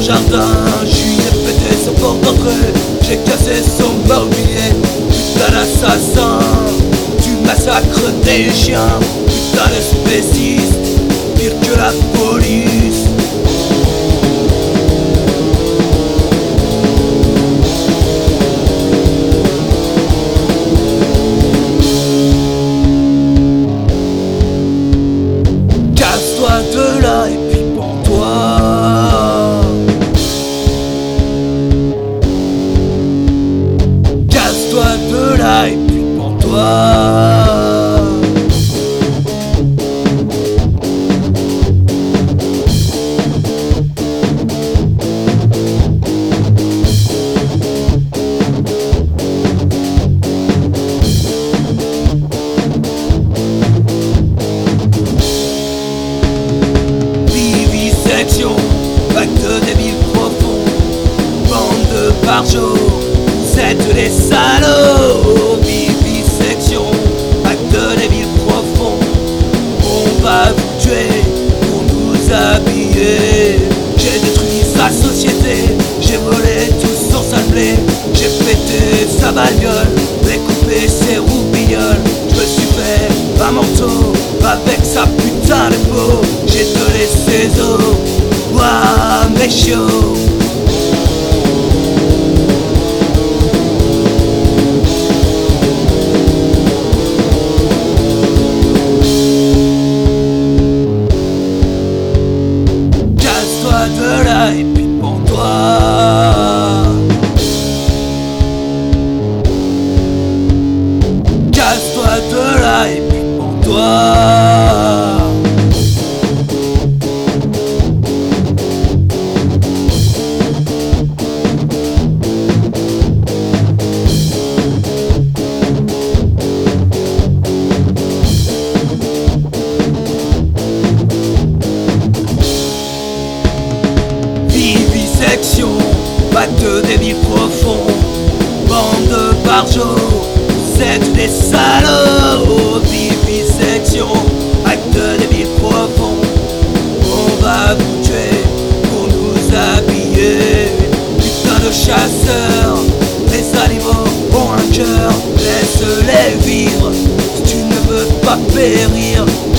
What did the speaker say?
jardin, j'y ai pété sa porte d'entrée, j'ai cassé son mobilier. Putain d'assassin, tu massacres des chiens. Putain de spéciste, pire que la police. Casse-toi de là et puis pends-toi. Casse-toi de là et puis pends-toi. Acte de débiles profonds, bande de barjots, vous êtes des salauds. Vivisection, acte de débiles profonds, on va vous tuer pour nous habiller. J'ai détruit sa société, j'ai volé tout son sale blé, j'ai pété sa bagnole, découpé ses roubignoles. Je me suis fait un manteau avec sa putain de peau, j'ai donné ses os. Ouah, mais chaud. Casse-toi de là et puis pends-toi. Casse-toi de là et puis pends-toi. Acte de débiles profonds, bande de barjots, vous êtes des salauds. Vivisection, acte de débiles profonds, on va vous tuer pour nous habiller. Putain de chasseurs, les animaux ont un cœur, laisse-les vivre. Si tu ne veux pas périr,